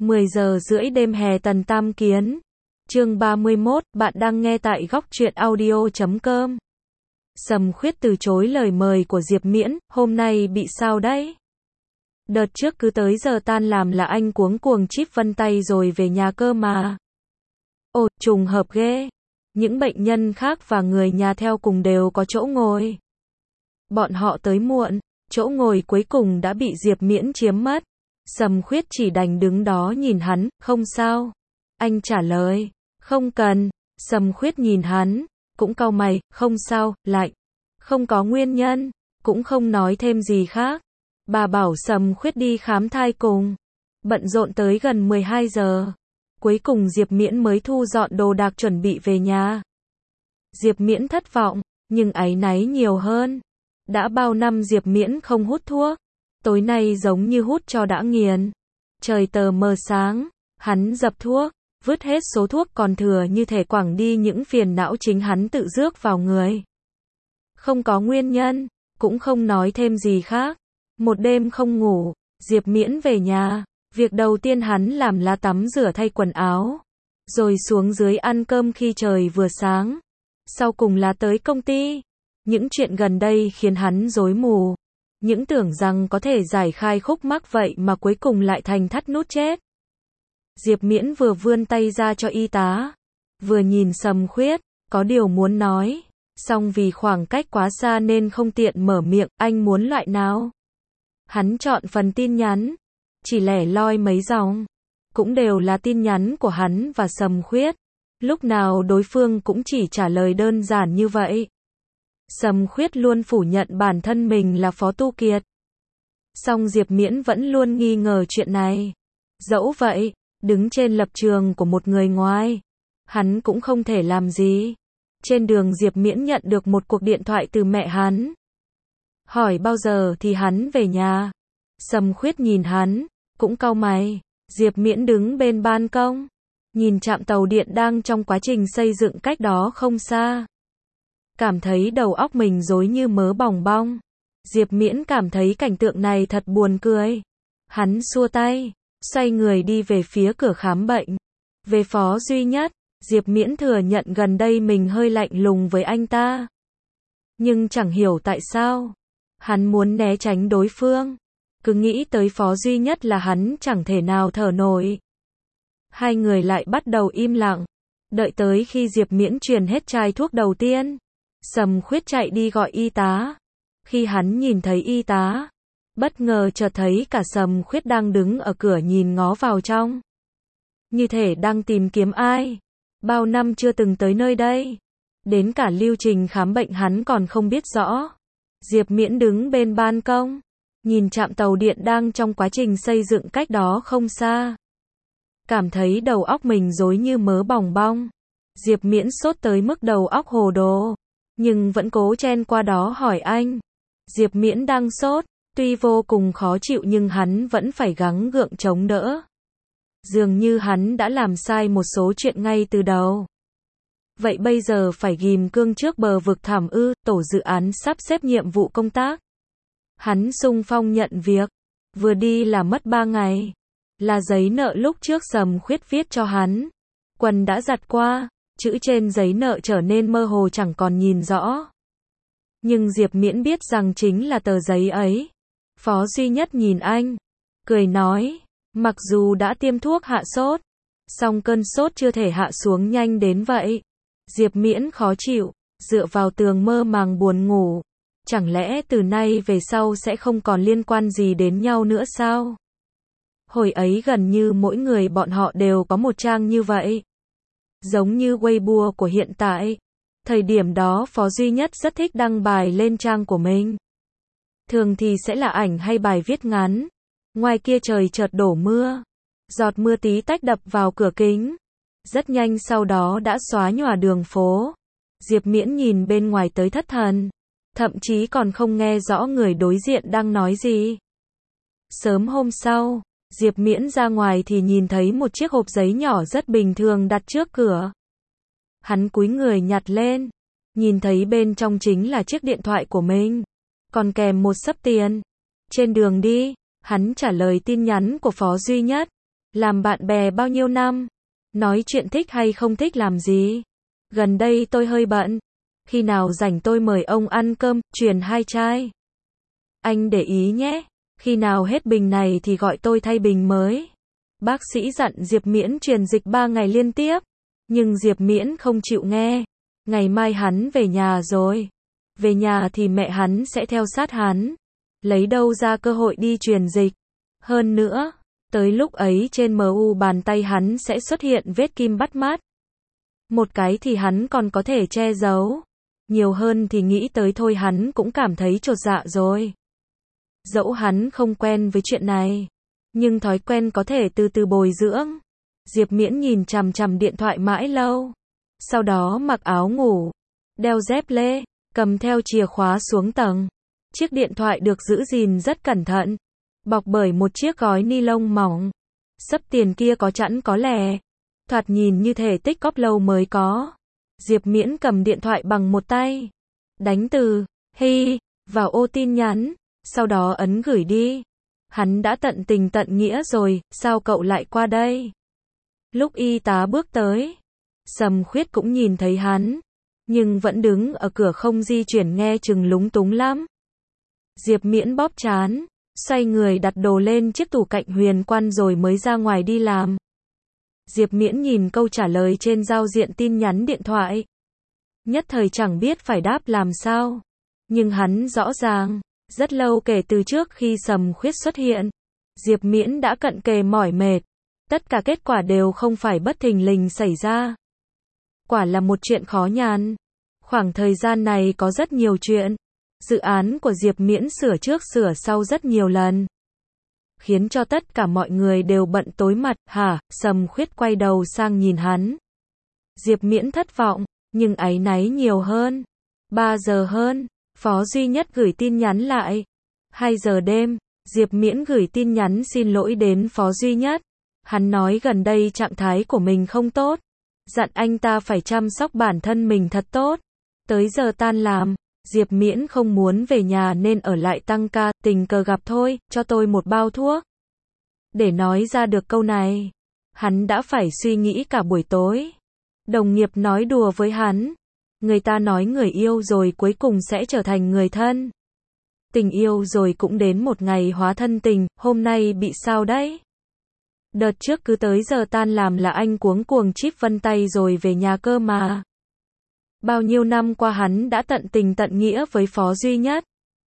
10 giờ rưỡi đêm hè Tần Tam Kiến. Chương 31, bạn đang nghe tại góc truyện audio.com. Sầm Khuyết từ chối lời mời của Diệp Miễn, hôm nay bị sao đấy? Đợt trước cứ tới giờ tan làm là anh cuống cuồng chip vân tay rồi về nhà cơ mà. Ồ, trùng hợp ghê. Những bệnh nhân khác và người nhà theo cùng đều có chỗ ngồi. Bọn họ tới muộn, chỗ ngồi cuối cùng đã bị Diệp Miễn chiếm mất. Sầm Khuyết chỉ đành đứng đó nhìn hắn, không sao. Anh trả lời, không cần. Sầm Khuyết nhìn hắn, cũng cau mày, không sao, lạnh. Không có nguyên nhân, cũng không nói thêm gì khác. Bà bảo Sầm Khuyết đi khám thai cùng. Bận rộn tới gần 12 giờ. Cuối cùng Diệp Miễn mới thu dọn đồ đạc chuẩn bị về nhà. Diệp Miễn thất vọng, nhưng áy náy nhiều hơn. Đã bao năm Diệp Miễn không hút thuốc. Tối nay giống như hút cho đã nghiền. Trời tờ mờ sáng, hắn dập thuốc, vứt hết số thuốc còn thừa như thể quẳng đi những phiền não chính hắn tự rước vào người. Không có nguyên nhân, cũng không nói thêm gì khác. Một đêm không ngủ, Diệp Miễn về nhà. Việc đầu tiên hắn làm là tắm rửa thay quần áo. Rồi xuống dưới ăn cơm khi trời vừa sáng. Sau cùng là tới công ty. Những chuyện gần đây khiến hắn rối mù. Những tưởng rằng có thể giải khai khúc mắc vậy mà cuối cùng lại thành thắt nút chết. Diệp Miễn vừa vươn tay ra cho y tá, vừa nhìn Sầm Khuyết, có điều muốn nói, song vì khoảng cách quá xa nên không tiện mở miệng, anh muốn loại nào? Hắn chọn phần tin nhắn, chỉ lẻ loi mấy dòng, cũng đều là tin nhắn của hắn và Sầm Khuyết. Lúc nào đối phương cũng chỉ trả lời đơn giản như vậy. Sầm Khuyết luôn phủ nhận bản thân mình là Phó Tu Kiệt. Song Diệp Miễn vẫn luôn nghi ngờ chuyện này. Dẫu vậy, đứng trên lập trường của một người ngoài, hắn cũng không thể làm gì. Trên đường Diệp Miễn nhận được một cuộc điện thoại từ mẹ hắn. Hỏi bao giờ thì hắn về nhà. Sầm Khuyết nhìn hắn, cũng cau mày. Diệp Miễn đứng bên ban công, nhìn trạm tàu điện đang trong quá trình xây dựng cách đó không xa. Cảm thấy đầu óc mình rối như mớ bòng bong. Diệp Miễn cảm thấy cảnh tượng này thật buồn cười. Hắn xua tay, xoay người đi về phía cửa khám bệnh. Về Phó Duy Nhất, Diệp Miễn thừa nhận gần đây mình hơi lạnh lùng với anh ta. Nhưng chẳng hiểu tại sao. Hắn muốn né tránh đối phương. Cứ nghĩ tới Phó Duy Nhất là hắn chẳng thể nào thở nổi. Hai người lại bắt đầu im lặng. Đợi tới khi Diệp Miễn truyền hết chai thuốc đầu tiên. Sầm Khuyết chạy đi gọi y tá. Khi hắn nhìn thấy y tá, bất ngờ chợt thấy cả Sầm Khuyết đang đứng ở cửa nhìn ngó vào trong. Như thể đang tìm kiếm ai. Bao năm chưa từng tới nơi đây. Đến cả lưu trình khám bệnh hắn còn không biết rõ. Diệp Miễn đứng bên ban công, nhìn trạm tàu điện đang trong quá trình xây dựng cách đó không xa. Cảm thấy đầu óc mình rối như mớ bòng bong. Diệp Miễn sốt tới mức đầu óc hồ đồ. Nhưng vẫn cố chen qua đó hỏi anh. Diệp Miễn đang sốt, tuy vô cùng khó chịu nhưng hắn vẫn phải gắng gượng chống đỡ. Dường như hắn đã làm sai một số chuyện ngay từ đầu. Vậy bây giờ phải ghim cương trước bờ vực thảm ư? Tổ dự án sắp xếp nhiệm vụ công tác. Hắn xung phong nhận việc. Vừa đi là mất 3 ngày. Là giấy nợ lúc trước Sầm Khuyết viết cho hắn. Quần đã giặt qua. Chữ trên giấy nợ trở nên mơ hồ chẳng còn nhìn rõ. Nhưng Diệp Miễn biết rằng chính là tờ giấy ấy. Phó Duy Nhất nhìn anh, cười nói, mặc dù đã tiêm thuốc hạ sốt, song cơn sốt chưa thể hạ xuống nhanh đến vậy. Diệp Miễn khó chịu, dựa vào tường mơ màng buồn ngủ. Chẳng lẽ từ nay về sau sẽ không còn liên quan gì đến nhau nữa sao? Hồi ấy gần như mỗi người bọn họ đều có một trang như vậy. Giống như Weibo của hiện tại. Thời điểm đó Phó Duy Nhất rất thích đăng bài lên trang của mình. Thường thì sẽ là ảnh hay bài viết ngắn. Ngoài kia trời chợt đổ mưa. Giọt mưa tí tách đập vào cửa kính. Rất nhanh sau đó đã xóa nhòa đường phố. Diệp Miễn nhìn bên ngoài tới thất thần. Thậm chí còn không nghe rõ người đối diện đang nói gì. Sớm hôm sau, Diệp Miễn ra ngoài thì nhìn thấy một chiếc hộp giấy nhỏ rất bình thường đặt trước cửa. Hắn cúi người nhặt lên, nhìn thấy bên trong chính là chiếc điện thoại của mình, còn kèm một xấp tiền. Trên đường đi, hắn trả lời tin nhắn của Phó Duy Nhất. Làm bạn bè bao nhiêu năm? Nói chuyện thích hay không thích làm gì? Gần đây tôi hơi bận. Khi nào rảnh tôi mời ông ăn cơm, truyền 2 chai. Anh để ý nhé. Khi nào hết bình này thì gọi tôi thay bình mới. Bác sĩ dặn Diệp Miễn truyền dịch 3 ngày liên tiếp. Nhưng Diệp Miễn không chịu nghe. Ngày mai hắn về nhà rồi. Về nhà thì mẹ hắn sẽ theo sát hắn. Lấy đâu ra cơ hội đi truyền dịch. Hơn nữa, tới lúc ấy trên MU bàn tay hắn sẽ xuất hiện vết kim bắt mắt. Một cái thì hắn còn có thể che giấu. Nhiều hơn thì nghĩ tới thôi hắn cũng cảm thấy chột dạ rồi. Dẫu hắn không quen với chuyện này. Nhưng thói quen có thể từ từ bồi dưỡng. Diệp Miễn nhìn chằm chằm điện thoại mãi lâu. Sau đó mặc áo ngủ. Đeo dép lê. Cầm theo chìa khóa xuống tầng. Chiếc điện thoại được giữ gìn rất cẩn thận. Bọc bởi một chiếc gói ni lông mỏng. Xấp tiền kia có chẵn có lẻ. Thoạt nhìn như thể tích cóp lâu mới có. Diệp Miễn cầm điện thoại bằng một tay. Đánh từ Hi vào ô tin nhắn. Sau đó ấn gửi đi. Hắn đã tận tình tận nghĩa rồi, sao cậu lại qua đây? Lúc y tá bước tới, Sầm Khuyết cũng nhìn thấy hắn. Nhưng vẫn đứng ở cửa không di chuyển nghe chừng lúng túng lắm. Diệp Miễn bóp trán. Xoay người đặt đồ lên chiếc tủ cạnh huyền quan rồi mới ra ngoài đi làm. Diệp Miễn nhìn câu trả lời trên giao diện tin nhắn điện thoại. Nhất thời chẳng biết phải đáp làm sao. Nhưng hắn rõ ràng, rất lâu kể từ trước khi Sầm Khuyết xuất hiện, Diệp Miễn đã cận kề mỏi mệt. Tất cả kết quả đều không phải bất thình lình xảy ra. Quả là một chuyện khó nhằn. Khoảng thời gian này có rất nhiều chuyện. Dự án của Diệp Miễn sửa trước sửa sau rất nhiều lần. Khiến cho tất cả mọi người đều bận tối mặt. Hả? Sầm Khuyết quay đầu sang nhìn hắn. Diệp Miễn thất vọng, nhưng áy náy nhiều hơn. 3 giờ hơn, Phó Duy Nhất gửi tin nhắn lại. 2 giờ đêm, Diệp Miễn gửi tin nhắn xin lỗi đến Phó Duy Nhất. Hắn nói gần đây trạng thái của mình không tốt. Dặn anh ta phải chăm sóc bản thân mình thật tốt. Tới giờ tan làm, Diệp Miễn không muốn về nhà nên ở lại tăng ca, tình cờ gặp thôi, cho tôi một bao thuốc. Để nói ra được câu này, hắn đã phải suy nghĩ cả buổi tối. Đồng nghiệp nói đùa với hắn. Người ta nói người yêu rồi cuối cùng sẽ trở thành người thân. Tình yêu rồi cũng đến một ngày hóa thân tình, hôm nay bị sao đấy? Đợt trước cứ tới giờ tan làm là anh cuống cuồng chip vân tay rồi về nhà cơ mà. Bao nhiêu năm qua hắn đã tận tình tận nghĩa với Phó Duy Nhất.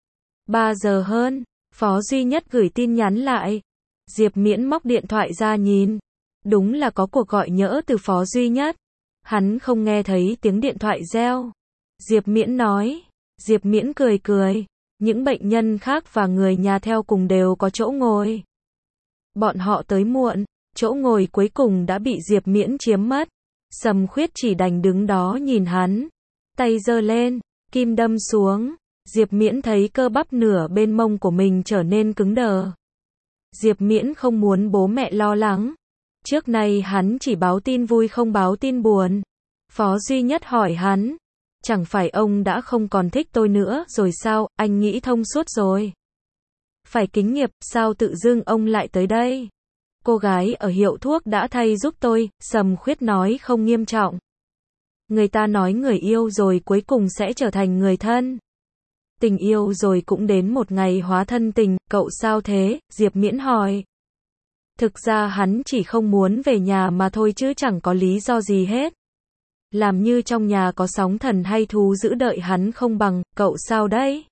3 giờ hơn, Phó Duy Nhất gửi tin nhắn lại. Diệp Miễn móc điện thoại ra nhìn. Đúng là có cuộc gọi nhỡ từ Phó Duy Nhất. Hắn không nghe thấy tiếng điện thoại reo. Diệp Miễn nói. Diệp Miễn cười cười. Những bệnh nhân khác và người nhà theo cùng đều có chỗ ngồi. Bọn họ tới muộn, chỗ ngồi cuối cùng đã bị Diệp Miễn chiếm mất. Sầm Khuyết chỉ đành đứng đó nhìn hắn. Tay giơ lên, kim đâm xuống. Diệp Miễn thấy cơ bắp nửa bên mông của mình trở nên cứng đờ. Diệp Miễn không muốn bố mẹ lo lắng. Trước nay hắn chỉ báo tin vui không báo tin buồn. Phó Duy Nhất hỏi hắn. Chẳng phải ông đã không còn thích tôi nữa rồi sao, anh nghĩ thông suốt rồi. Phải kính nghiệp, sao tự dưng ông lại tới đây? Cô gái ở hiệu thuốc đã thay giúp tôi, Sầm Khuyết nói không nghiêm trọng. Người ta nói người yêu rồi cuối cùng sẽ trở thành người thân. Tình yêu rồi cũng đến một ngày hóa thân tình, cậu sao thế? Diệp Miễn hỏi. Thực ra hắn chỉ không muốn về nhà mà thôi chứ chẳng có lý do gì hết. Làm như trong nhà có sóng thần hay thú dữ đợi hắn không bằng, cậu sao đấy?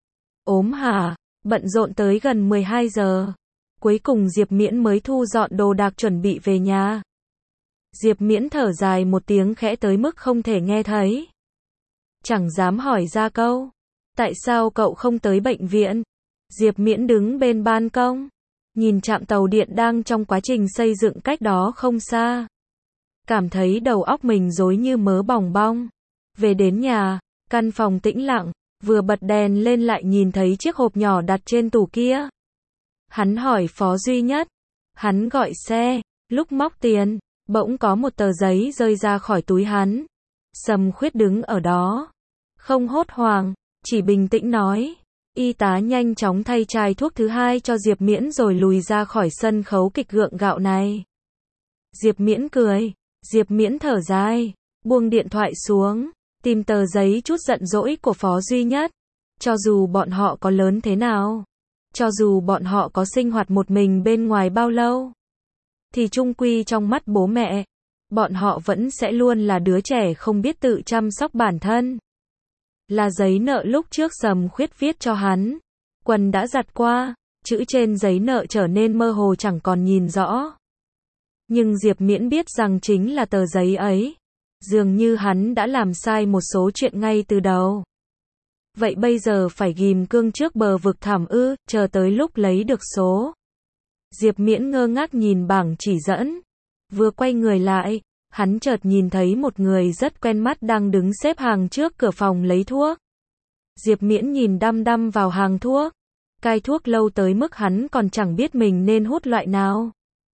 Ốm hả? Bận rộn tới gần 12 giờ. Cuối cùng Diệp Miễn mới thu dọn đồ đạc chuẩn bị về nhà. Diệp Miễn thở dài một tiếng khẽ tới mức không thể nghe thấy. Chẳng dám hỏi ra câu. Tại sao cậu không tới bệnh viện? Diệp Miễn đứng bên ban công. Nhìn trạm tàu điện đang trong quá trình xây dựng cách đó không xa. Cảm thấy đầu óc mình rối như mớ bòng bong. Về đến nhà, căn phòng tĩnh lặng, vừa bật đèn lên lại nhìn thấy chiếc hộp nhỏ đặt trên tủ kia. Hắn hỏi Phó Duy Nhất. Hắn gọi xe, lúc móc tiền, bỗng có một tờ giấy rơi ra khỏi túi hắn. Sầm Khuyết đứng ở đó. Không hốt hoảng, chỉ bình tĩnh nói. Y tá nhanh chóng thay chai thuốc thứ hai cho Diệp Miễn rồi lùi ra khỏi sân khấu kịch gượng gạo này. Diệp Miễn cười. Diệp Miễn thở dài, buông điện thoại xuống, tìm tờ giấy chút giận dỗi của Phó Duy Nhất. Cho dù bọn họ có lớn thế nào, cho dù bọn họ có sinh hoạt một mình bên ngoài bao lâu, thì chung quy trong mắt bố mẹ, bọn họ vẫn sẽ luôn là đứa trẻ không biết tự chăm sóc bản thân. Là giấy nợ lúc trước Sầm Khuyết viết cho hắn. Quần đã giặt qua, chữ trên giấy nợ trở nên mơ hồ chẳng còn nhìn rõ. Nhưng Diệp Miễn biết rằng chính là tờ giấy ấy. Dường như hắn đã làm sai một số chuyện ngay từ đầu. Vậy bây giờ phải ghim cương trước bờ vực thẳm ư, chờ tới lúc lấy được số. Diệp Miễn ngơ ngác nhìn bảng chỉ dẫn. Vừa quay người lại, hắn chợt nhìn thấy một người rất quen mắt đang đứng xếp hàng trước cửa phòng lấy thuốc. Diệp Miễn nhìn đăm đăm vào hàng thuốc. Cai thuốc lâu tới mức hắn còn chẳng biết mình nên hút loại nào.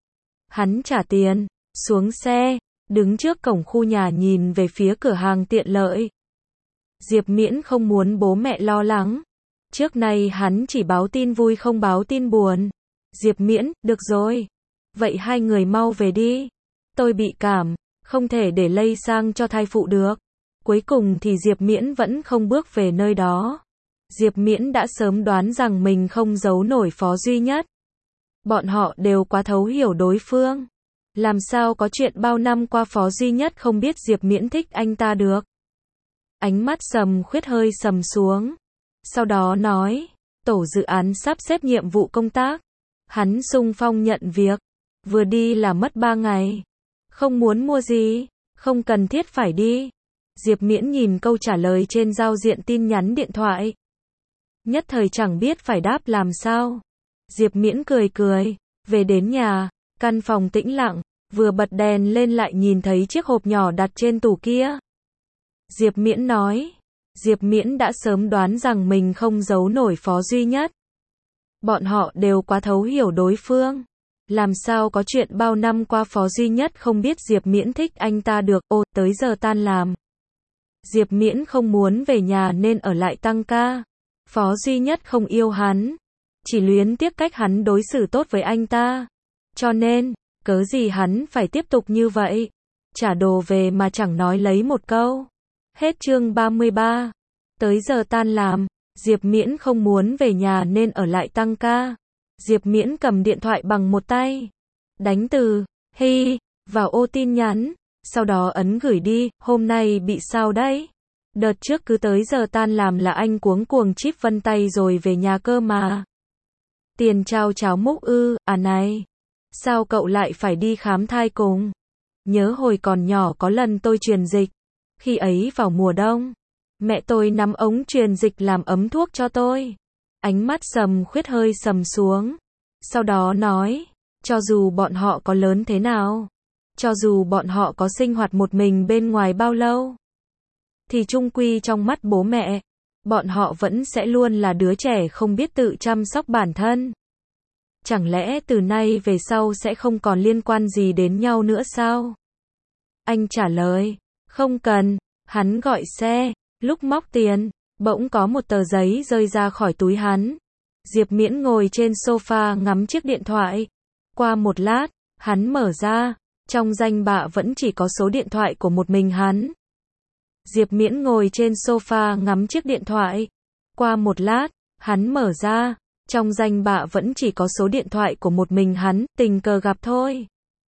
Hắn trả tiền, xuống xe, đứng trước cổng khu nhà nhìn về phía cửa hàng tiện lợi. Diệp Miễn không muốn bố mẹ lo lắng. Trước nay hắn chỉ báo tin vui không báo tin buồn. Diệp Miễn, được rồi. Vậy hai người mau về đi. Tôi bị cảm, không thể để lây sang cho thai phụ được. Cuối cùng thì Diệp Miễn vẫn không bước về nơi đó. Diệp Miễn đã sớm đoán rằng mình không giấu nổi Phó Duy Nhất. Bọn họ đều quá thấu hiểu đối phương. Làm sao có chuyện bao năm qua Phó Duy Nhất không biết Diệp Miễn thích anh ta được. Ánh mắt Sầm Khuyết hơi sầm xuống. Sau đó nói, tổ dự án sắp xếp nhiệm vụ công tác. Hắn xung phong nhận việc. Vừa đi là mất 3 ngày. Không muốn mua gì, không cần thiết phải đi. Diệp Miễn nhìn câu trả lời trên giao diện tin nhắn điện thoại. Nhất thời chẳng biết phải đáp làm sao. Diệp Miễn cười cười, về đến nhà, căn phòng tĩnh lặng, vừa bật đèn lên lại nhìn thấy chiếc hộp nhỏ đặt trên tủ kia. Diệp Miễn nói, Diệp Miễn đã sớm đoán rằng mình không giấu nổi Phó Duy Nhất. Bọn họ đều quá thấu hiểu đối phương. Làm sao có chuyện bao năm qua Phó Duy Nhất không biết Diệp Miễn thích anh ta được. Ô, tới giờ tan làm. Diệp Miễn không muốn về nhà nên ở lại tăng ca. Phó Duy Nhất không yêu hắn, chỉ luyến tiếc cách hắn đối xử tốt với anh ta. Cho nên, cớ gì hắn phải tiếp tục như vậy. Trả đồ về mà chẳng nói lấy một câu. Hết chương 33. Tới giờ tan làm, Diệp Miễn không muốn về nhà nên ở lại tăng ca. Diệp Miễn cầm điện thoại bằng một tay, đánh từ hi vào ô tin nhắn, sau đó ấn gửi đi. Hôm nay bị sao đấy? Đợt trước cứ tới giờ tan làm là anh cuống cuồng chip vân tay rồi về nhà cơ mà. Tiền trao cháo múc ư? À này, sao cậu lại phải đi khám thai cùng? Nhớ hồi còn nhỏ có lần tôi truyền dịch. Khi ấy vào mùa đông, mẹ tôi nắm ống truyền dịch làm ấm thuốc cho tôi. Ánh mắt Sầm Khuyết hơi sầm xuống. Sau đó nói, cho dù bọn họ có lớn thế nào, cho dù bọn họ có sinh hoạt một mình bên ngoài bao lâu, thì chung quy trong mắt bố mẹ, bọn họ vẫn sẽ luôn là đứa trẻ không biết tự chăm sóc bản thân. Chẳng lẽ từ nay về sau sẽ không còn liên quan gì đến nhau nữa sao? Anh trả lời, không cần. Hắn gọi xe, lúc móc tiền, bỗng có một tờ giấy rơi ra khỏi túi hắn. Diệp Miễn ngồi trên sofa ngắm chiếc điện thoại. Qua một lát, hắn mở ra, trong danh bạ vẫn chỉ có số điện thoại của một mình hắn. Diệp Miễn ngồi trên sofa ngắm chiếc điện thoại. Qua một lát, hắn mở ra, trong danh bạ vẫn chỉ có số điện thoại của một mình hắn, tình cờ gặp thôi.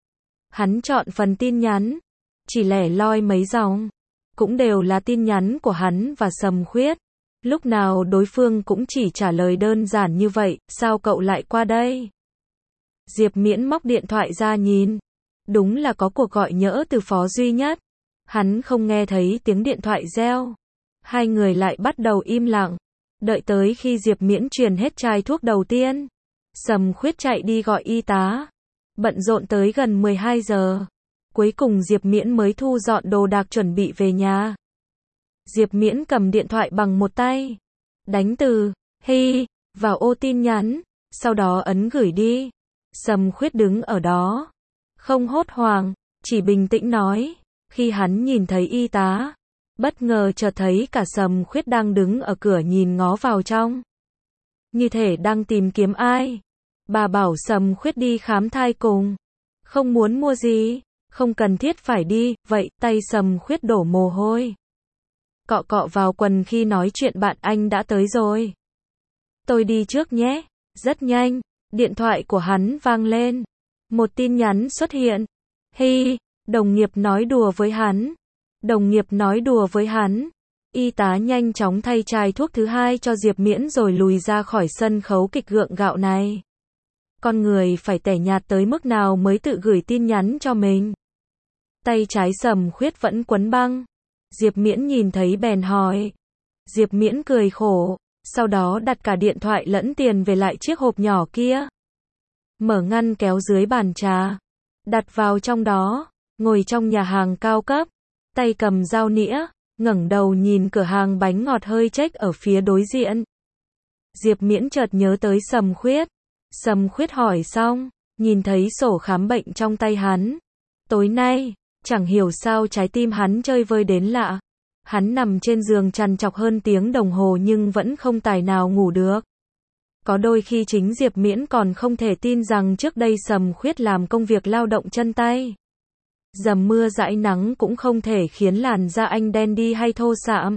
Hắn chọn phần tin nhắn, chỉ lẻ loi mấy dòng, cũng đều là tin nhắn của hắn và Sầm Khuyết. Lúc nào đối phương cũng chỉ trả lời đơn giản như vậy, sao cậu lại qua đây? Diệp Miễn móc điện thoại ra nhìn. Đúng là có cuộc gọi nhỡ từ Phó Duy Nhất. Hắn không nghe thấy tiếng điện thoại reo. Hai người lại bắt đầu im lặng. Đợi tới khi Diệp Miễn truyền hết chai thuốc đầu tiên, Sầm Khuyết chạy đi gọi y tá. Bận rộn tới gần 12 giờ. Cuối cùng Diệp Miễn mới thu dọn đồ đạc chuẩn bị về nhà. Diệp Miễn cầm điện thoại bằng một tay, đánh từ hi vào ô tin nhắn, sau đó ấn gửi đi. Sầm Khuyết đứng ở đó, không hốt hoảng, chỉ bình tĩnh nói. Khi hắn nhìn thấy y tá, bất ngờ chợt thấy cả Sầm Khuyết đang đứng ở cửa nhìn ngó vào trong. như thể đang tìm kiếm ai. Bà bảo Sầm Khuyết đi khám thai cùng. Không muốn mua gì, không cần thiết phải đi, vậy, tay Sầm Khuyết đổ mồ hôi. Cọ cọ vào quần khi nói chuyện bạn anh đã tới rồi. Tôi đi trước nhé. Rất nhanh, điện thoại của hắn vang lên. Một tin nhắn xuất hiện. Hi, đồng nghiệp nói đùa với hắn. Đồng nghiệp nói đùa với hắn. Y tá nhanh chóng thay chai thuốc thứ hai cho Diệp Miễn rồi lùi ra khỏi sân khấu kịch gượng gạo này. Con người phải tẻ nhạt tới mức nào mới tự gửi tin nhắn cho mình. Tay trái Sầm Khuyết vẫn quấn băng. Diệp Miễn nhìn thấy bèn hỏi. Diệp Miễn cười khổ, sau đó đặt cả điện thoại lẫn tiền về lại chiếc hộp nhỏ kia. Mở ngăn kéo dưới bàn trà, đặt vào trong đó, ngồi trong nhà hàng cao cấp, tay cầm dao nĩa, ngẩng đầu nhìn cửa hàng bánh ngọt hơi chếch ở phía đối diện. Diệp Miễn chợt nhớ tới Sầm Khuyết. Sầm Khuyết hỏi xong, nhìn thấy sổ khám bệnh trong tay hắn. Tối nay, chẳng hiểu sao trái tim hắn chơi vơi đến lạ. Hắn nằm trên giường trằn trọc hơn tiếng đồng hồ nhưng vẫn không tài nào ngủ được. Có đôi khi chính Diệp Miễn còn không thể tin rằng trước đây Sầm Khuyết làm công việc lao động chân tay. Dầm mưa dãi nắng cũng không thể khiến làn da anh đen đi hay thô ráp.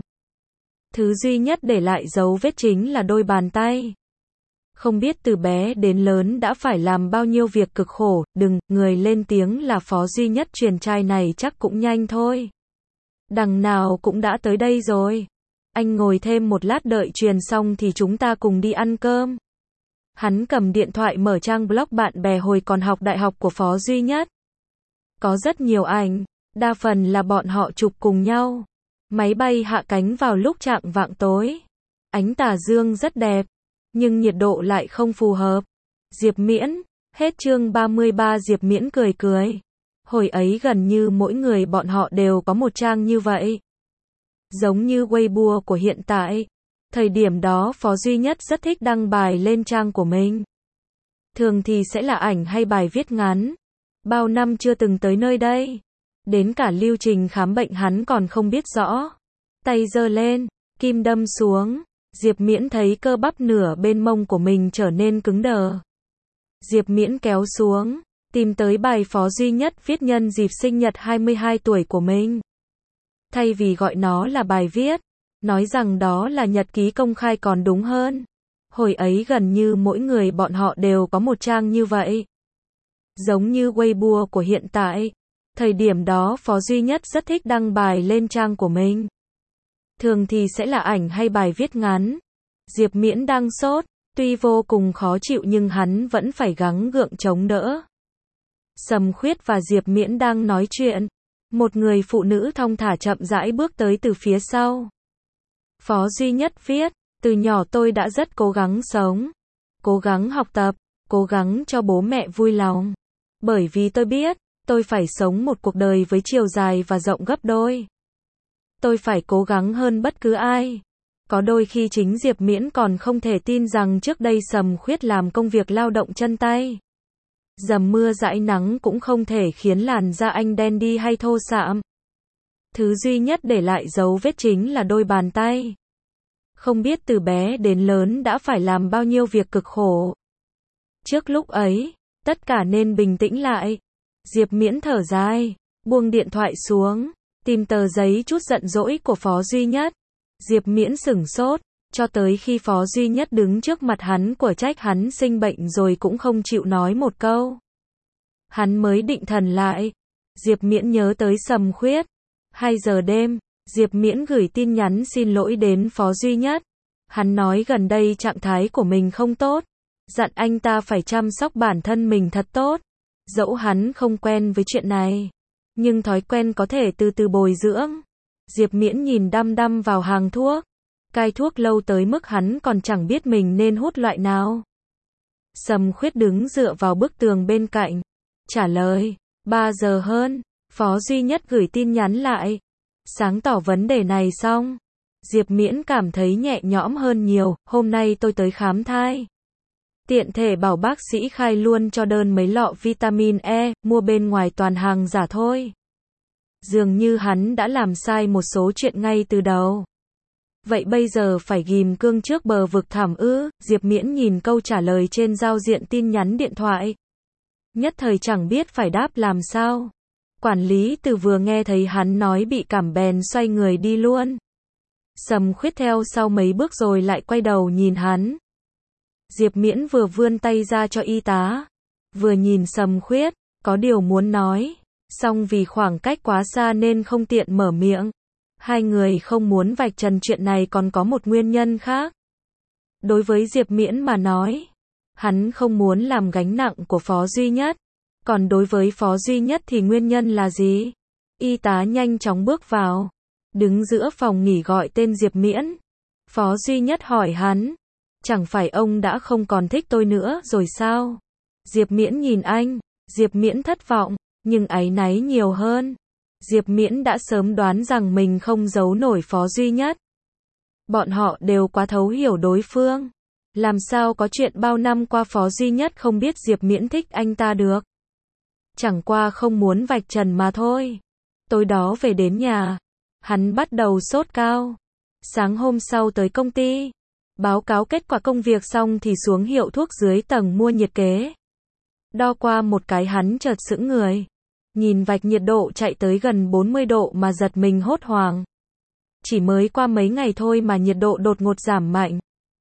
Thứ duy nhất để lại dấu vết chính là đôi bàn tay. Không biết từ bé đến lớn đã phải làm bao nhiêu việc cực khổ, người lên tiếng là Phó duy nhất truyền trai này chắc cũng nhanh thôi. Đằng nào cũng đã tới đây rồi. Anh ngồi thêm một lát đợi truyền xong thì chúng ta cùng đi ăn cơm. Hắn cầm điện thoại mở trang blog bạn bè hồi còn học đại học của Phó duy nhất. Có rất nhiều ảnh, đa phần là bọn họ chụp cùng nhau. Máy bay hạ cánh vào lúc chạng vạng tối. Ánh tà dương rất đẹp, nhưng nhiệt độ lại không phù hợp. Diệp Miễn, hết chương 33. Diệp Miễn cười cười. Hồi ấy gần như mỗi người bọn họ đều có một trang như vậy. Giống như Weibo của hiện tại. Thời điểm đó Phó duy nhất rất thích đăng bài lên trang của mình. Thường thì sẽ là ảnh hay bài viết ngắn. Bao năm chưa từng tới nơi đây. Đến cả lưu trình khám bệnh hắn còn không biết rõ. Tay giơ lên, kim đâm xuống. Diệp Miễn thấy cơ bắp nửa bên mông của mình trở nên cứng đờ. Diệp Miễn kéo xuống, tìm tới bài Phó duy nhất viết nhân dịp sinh nhật 22 tuổi của mình. Thay vì gọi nó là bài viết, nói rằng đó là nhật ký công khai còn đúng hơn. Hồi ấy gần như mỗi người bọn họ đều có một trang như vậy. Giống như Weibo của hiện tại. Thời điểm đó Phó duy nhất rất thích đăng bài lên trang của mình. Thường thì sẽ là ảnh hay bài viết ngắn. Diệp Miễn đang sốt, tuy vô cùng khó chịu nhưng hắn vẫn phải gắng gượng chống đỡ. Sầm Khuyết và Diệp Miễn đang nói chuyện. Một người phụ nữ thong thả chậm rãi bước tới từ phía sau. Phó duy nhất viết, từ nhỏ tôi đã rất cố gắng sống, cố gắng học tập, cố gắng cho bố mẹ vui lòng. Bởi vì tôi biết, tôi phải sống một cuộc đời với chiều dài và rộng gấp đôi. Tôi phải cố gắng hơn bất cứ ai. Có đôi khi chính Diệp Miễn còn không thể tin rằng trước đây Sầm Khuyết làm công việc lao động chân tay. Dầm mưa dãi nắng cũng không thể khiến làn da anh đen đi hay thô ráp. Thứ duy nhất để lại dấu vết chính là đôi bàn tay. Không biết từ bé đến lớn đã phải làm bao nhiêu việc cực khổ. Trước lúc ấy, tất cả nên bình tĩnh lại. Diệp Miễn thở dài, buông điện thoại xuống, tìm tờ giấy chút giận dỗi của Phó duy nhất. Diệp Miễn sửng sốt, cho tới khi Phó duy nhất đứng trước mặt hắn của trách hắn sinh bệnh rồi cũng không chịu nói một câu. Hắn mới định thần lại. Diệp Miễn nhớ tới Sầm Khuyết. 2 giờ đêm, Diệp Miễn gửi tin nhắn xin lỗi đến Phó duy nhất. Hắn nói gần đây trạng thái của mình không tốt, dặn anh ta phải chăm sóc bản thân mình thật tốt. Dẫu hắn không quen với chuyện này, nhưng thói quen có thể từ từ bồi dưỡng. Diệp Miễn nhìn đăm đăm vào hàng thuốc, cai thuốc lâu tới mức hắn còn chẳng biết mình nên hút loại nào. Sầm Khuyết đứng dựa vào bức tường bên cạnh, trả lời, 3 giờ hơn, Phó duy nhất gửi tin nhắn lại. Sáng tỏ vấn đề này xong, Diệp Miễn cảm thấy nhẹ nhõm hơn nhiều. Hôm nay tôi tới khám thai, tiện thể bảo bác sĩ khai luôn cho đơn mấy lọ vitamin E, mua bên ngoài toàn hàng giả thôi. Dường như hắn đã làm sai một số chuyện ngay từ đầu. Vậy bây giờ phải ghim cương trước bờ vực thẳm ư? Diệp Miễn nhìn câu trả lời trên giao diện tin nhắn điện thoại. Nhất thời chẳng biết phải đáp làm sao. Quản lý Từ vừa nghe thấy hắn nói bị cảm bèn xoay người đi luôn. Sầm Khuyết theo sau mấy bước rồi lại quay đầu nhìn hắn. Diệp Miễn vừa vươn tay ra cho y tá, vừa nhìn Sầm Khuyết, có điều muốn nói, song vì khoảng cách quá xa nên không tiện mở miệng. Hai người không muốn vạch trần chuyện này còn có một nguyên nhân khác. Đối với Diệp Miễn mà nói, hắn không muốn làm gánh nặng của Phó Duy Nhất. Còn đối với Phó Duy Nhất thì nguyên nhân là gì? Y tá nhanh chóng bước vào, đứng giữa phòng nghỉ gọi tên Diệp Miễn. Phó Duy Nhất hỏi hắn, chẳng phải ông đã không còn thích tôi nữa rồi sao? Diệp Miễn nhìn anh, Diệp Miễn thất vọng, nhưng áy náy nhiều hơn. Diệp Miễn đã sớm đoán rằng mình không giấu nổi Phó Duy Nhất. Bọn họ đều quá thấu hiểu đối phương. Làm sao có chuyện bao năm qua Phó Duy Nhất không biết Diệp Miễn thích anh ta được. Chẳng qua không muốn vạch trần mà thôi. Tối đó về đến nhà, hắn bắt đầu sốt cao. Sáng hôm sau tới công ty, báo cáo kết quả công việc xong thì xuống hiệu thuốc dưới tầng mua nhiệt kế. Đo qua một cái hắn chợt sững người. Nhìn vạch nhiệt độ chạy tới gần 40 độ mà giật mình hốt hoảng. Chỉ mới qua mấy ngày thôi mà nhiệt độ đột ngột giảm mạnh.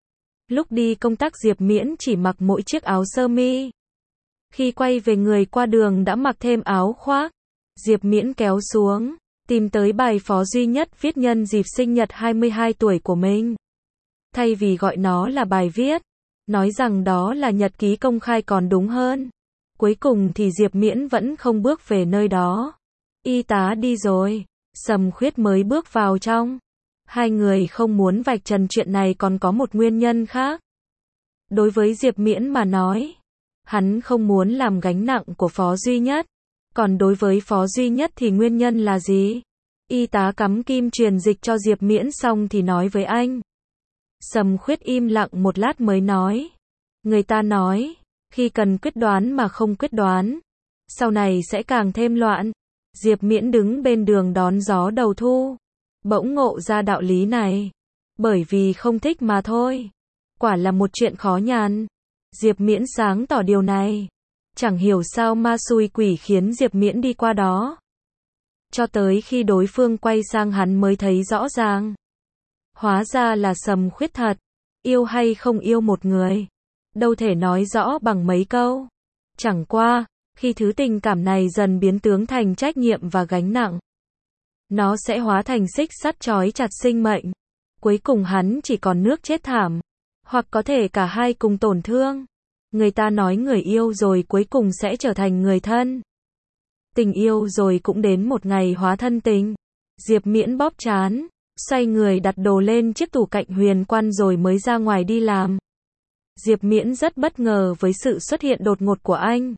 Lúc đi công tác Diệp Miễn chỉ mặc mỗi chiếc áo sơ mi. Khi quay về người qua đường đã mặc thêm áo khoác. Diệp Miễn kéo xuống, tìm tới bài Phó Duy Nhất viết nhân dịp sinh nhật 22 tuổi của mình. Thay vì gọi nó là bài viết, nói rằng đó là nhật ký công khai còn đúng hơn. Cuối cùng thì Diệp Miễn vẫn không bước về nơi đó. Y tá đi rồi, Sầm Khuyết mới bước vào trong. Hai người không muốn vạch trần chuyện này còn có một nguyên nhân khác. Đối với Diệp Miễn mà nói, hắn không muốn làm gánh nặng của Phó Duy Nhất. Còn đối với Phó Duy Nhất thì nguyên nhân là gì? Y tá cắm kim truyền dịch cho Diệp Miễn xong thì nói với anh. Sầm Khuyết im lặng một lát mới nói. Người ta nói, khi cần quyết đoán mà không quyết đoán, sau này sẽ càng thêm loạn. Diệp Miễn đứng bên đường đón gió đầu thu, bỗng ngộ ra đạo lý này. Bởi vì không thích mà thôi. Quả là một chuyện khó nhằn. Diệp Miễn sáng tỏ điều này. Chẳng hiểu sao ma xui quỷ khiến Diệp Miễn đi qua đó. Cho tới khi đối phương quay sang hắn mới thấy rõ ràng. Hóa ra là Sầm Khuyết thật. Yêu hay không yêu một người, đâu thể nói rõ bằng mấy câu. Chẳng qua, khi thứ tình cảm này dần biến tướng thành trách nhiệm và gánh nặng, nó sẽ hóa thành xích sắt trói chặt sinh mệnh. Cuối cùng hắn chỉ còn nước chết thảm. Hoặc có thể cả hai cùng tổn thương. Người ta nói người yêu rồi cuối cùng sẽ trở thành người thân. Tình yêu rồi cũng đến một ngày hóa thân tình. Diệp Miễn bóp trán, xoay người đặt đồ lên chiếc tủ cạnh huyền quan rồi mới ra ngoài đi làm. Diệp Miễn rất bất ngờ với sự xuất hiện đột ngột của anh.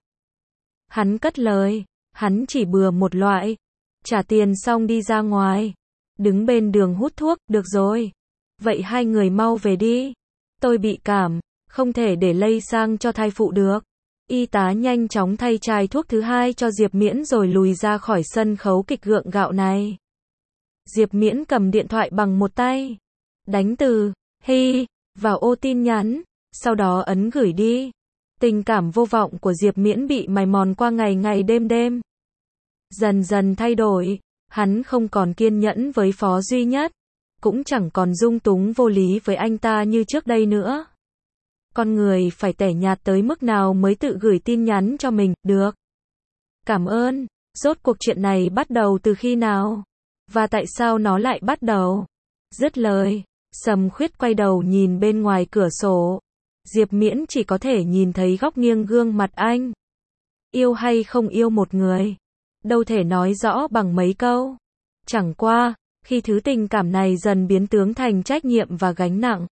Hắn cất lời, hắn chỉ bừa một loại. Trả tiền xong đi ra ngoài. Đứng bên đường hút thuốc, được rồi. Vậy hai người mau về đi. Tôi bị cảm, không thể để lây sang cho thai phụ được. Y tá nhanh chóng thay chai thuốc thứ hai cho Diệp Miễn rồi lùi ra khỏi sân khấu kịch gượng gạo này. Diệp Miễn cầm điện thoại bằng một tay. Đánh từ, hi, vào ô tin nhắn. Sau đó ấn gửi đi. Tình cảm vô vọng của Diệp Miễn bị mài mòn qua ngày ngày đêm đêm. Dần dần thay đổi. Hắn không còn kiên nhẫn với Phó Duy Nhất. Cũng chẳng còn dung túng vô lý với anh ta như trước đây nữa. Con người phải tẻ nhạt tới mức nào mới tự gửi tin nhắn cho mình, được. Cảm ơn. Rốt cuộc chuyện này bắt đầu từ khi nào? Và tại sao nó lại bắt đầu? Dứt lời, Sầm Khuyết quay đầu nhìn bên ngoài cửa sổ. Diệp Miễn chỉ có thể nhìn thấy góc nghiêng gương mặt anh. Yêu hay không yêu một người, đâu thể nói rõ bằng mấy câu. Chẳng qua, khi thứ tình cảm này dần biến tướng thành trách nhiệm và gánh nặng,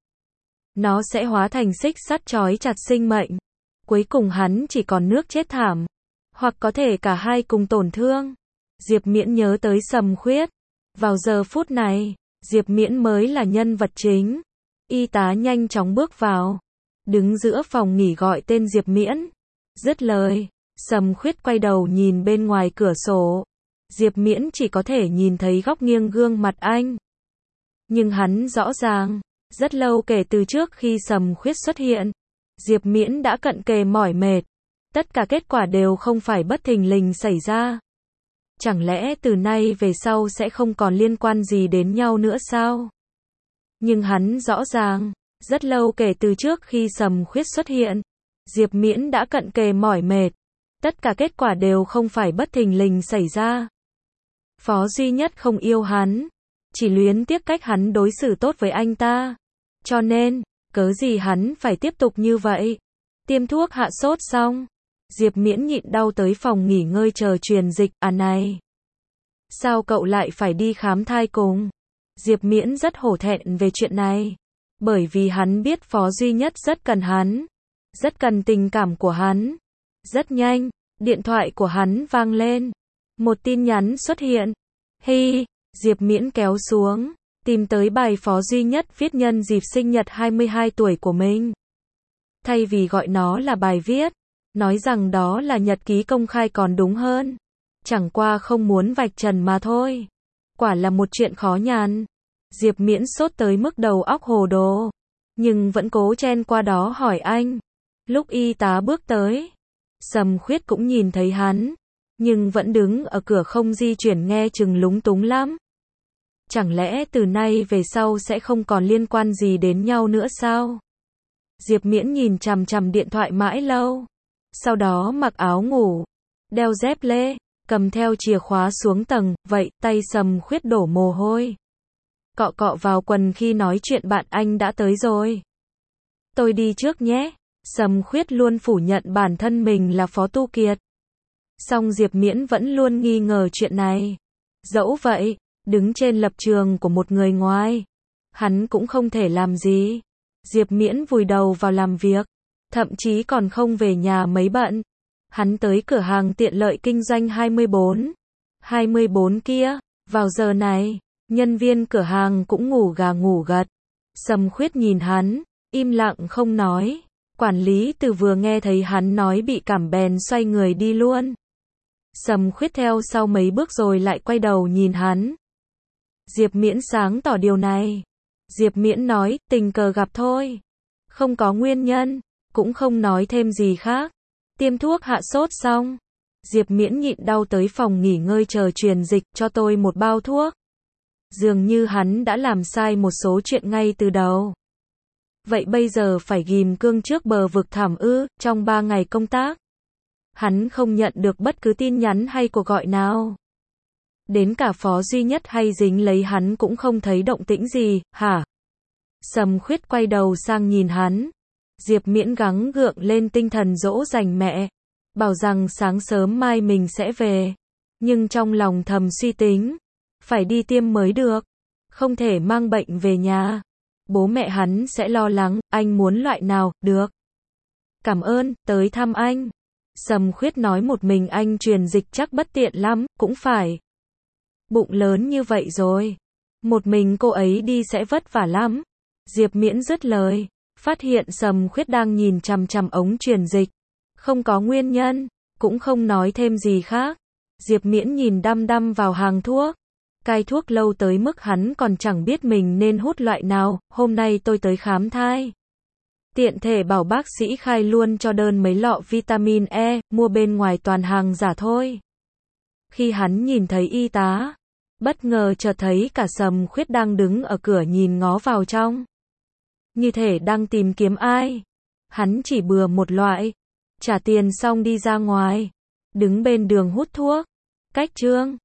nó sẽ hóa thành xích sắt trói chặt sinh mệnh. Cuối cùng hắn chỉ còn nước chết thảm. Hoặc có thể cả hai cùng tổn thương. Diệp Miễn nhớ tới Sầm Khuyết. Vào giờ phút này, Diệp Miễn mới là nhân vật chính. Y tá nhanh chóng bước vào. Đứng giữa phòng nghỉ gọi tên Diệp Miễn. Dứt lời, Sầm Khuyết quay đầu nhìn bên ngoài cửa sổ. Diệp Miễn chỉ có thể nhìn thấy góc nghiêng gương mặt anh. Nhưng hắn rõ ràng, rất lâu kể từ trước khi Sầm Khuyết xuất hiện, Diệp Miễn đã cận kề mỏi mệt. Tất cả kết quả đều không phải bất thình lình xảy ra. Chẳng lẽ từ nay về sau sẽ không còn liên quan gì đến nhau nữa sao? Nhưng hắn rõ ràng, rất lâu kể từ trước khi Sầm Khuyết xuất hiện, Diệp Miễn đã cận kề mỏi mệt. Tất cả kết quả đều không phải bất thình lình xảy ra. Phó Duy Nhất không yêu hắn, chỉ luyến tiếc cách hắn đối xử tốt với anh ta. Cho nên, cớ gì hắn phải tiếp tục như vậy? Tiêm thuốc hạ sốt xong, Diệp Miễn nhịn đau tới phòng nghỉ ngơi chờ truyền dịch. À này, sao cậu lại phải đi khám thai cùng? Diệp Miễn rất hổ thẹn về chuyện này, bởi vì hắn biết Phó Duy Nhất rất cần hắn, rất cần tình cảm của hắn. Rất nhanh, điện thoại của hắn vang lên. Một tin nhắn xuất hiện. Hi, Diệp Miễn kéo xuống, tìm tới bài Phó Duy Nhất viết nhân dịp sinh nhật 22 tuổi của mình. Thay vì gọi nó là bài viết, nói rằng đó là nhật ký công khai còn đúng hơn. Chẳng qua không muốn vạch trần mà thôi. Quả là một chuyện khó nhằn. Diệp Miễn sốt tới mức đầu óc hồ đồ, nhưng vẫn cố chen qua đó hỏi anh. Lúc y tá bước tới, Sầm Khuyết cũng nhìn thấy hắn, nhưng vẫn đứng ở cửa không di chuyển, nghe chừng lúng túng lắm. Chẳng lẽ từ nay về sau sẽ không còn liên quan gì đến nhau nữa sao? Diệp Miễn nhìn chằm chằm điện thoại mãi lâu, sau đó mặc áo ngủ, đeo dép lê, cầm theo chìa khóa xuống tầng. Vậy, tay Sầm Khuyết đổ mồ hôi, cọ cọ vào quần khi nói chuyện. Bạn anh đã tới rồi. Tôi đi trước nhé. Sầm Khuyết luôn phủ nhận bản thân mình là Phó Tu Kiệt. Song Diệp Miễn vẫn luôn nghi ngờ chuyện này. Dẫu vậy, đứng trên lập trường của một người ngoài, hắn cũng không thể làm gì. Diệp Miễn vùi đầu vào làm việc, thậm chí còn không về nhà mấy bận. Hắn tới cửa hàng tiện lợi kinh doanh 24 kia. Vào giờ này, nhân viên cửa hàng cũng ngủ gà ngủ gật. Sầm Khuyết nhìn hắn, im lặng không nói. Quản lý Từ vừa nghe thấy hắn nói bị cảm bèn xoay người đi luôn. Sầm Khuyết theo sau mấy bước rồi lại quay đầu nhìn hắn. Diệp Miễn sáng tỏ điều này. Diệp Miễn nói, tình cờ gặp thôi. Không có nguyên nhân, cũng không nói thêm gì khác. Tiêm thuốc hạ sốt xong, Diệp Miễn nhịn đau tới phòng nghỉ ngơi chờ truyền dịch. Cho tôi một bao thuốc. Dường như hắn đã làm sai một số chuyện ngay từ đầu. Vậy bây giờ phải ghim cương trước bờ vực thảm ư? Trong 3 ngày công tác, hắn không nhận được bất cứ tin nhắn hay cuộc gọi nào. Đến cả Phó Duy Nhất hay dính lấy hắn cũng không thấy động tĩnh gì. Hả? Sầm Khuyết quay đầu sang nhìn hắn. Diệp Miễn gắng gượng lên tinh thần dỗ dành mẹ, bảo rằng sáng sớm mai mình sẽ về. Nhưng trong lòng thầm suy tính, phải đi tiêm mới được, không thể mang bệnh về nhà. Bố mẹ hắn sẽ lo lắng. Anh muốn loại nào? Được. Cảm ơn, tới thăm anh. Sầm Khuyết nói một mình anh truyền dịch chắc bất tiện lắm. Cũng phải. Bụng lớn như vậy rồi, một mình cô ấy đi sẽ vất vả lắm. Diệp Miễn dứt lời, phát hiện Sầm Khuyết đang nhìn chằm chằm ống truyền dịch. Không có nguyên nhân, cũng không nói thêm gì khác. Diệp Miễn nhìn đăm đăm vào hàng thuốc. Cai thuốc lâu tới mức hắn còn chẳng biết mình nên hút loại nào. Hôm nay tôi tới khám thai, tiện thể bảo bác sĩ khai luôn cho đơn mấy lọ vitamin E, mua bên ngoài toàn hàng giả thôi. Khi hắn nhìn thấy y tá, bất ngờ chợt thấy cả Sầm Khuyết đang đứng ở cửa nhìn ngó vào trong, như thể đang tìm kiếm ai. Hắn chỉ bừa một loại, trả tiền xong đi ra ngoài, đứng bên đường hút thuốc. Cách Trương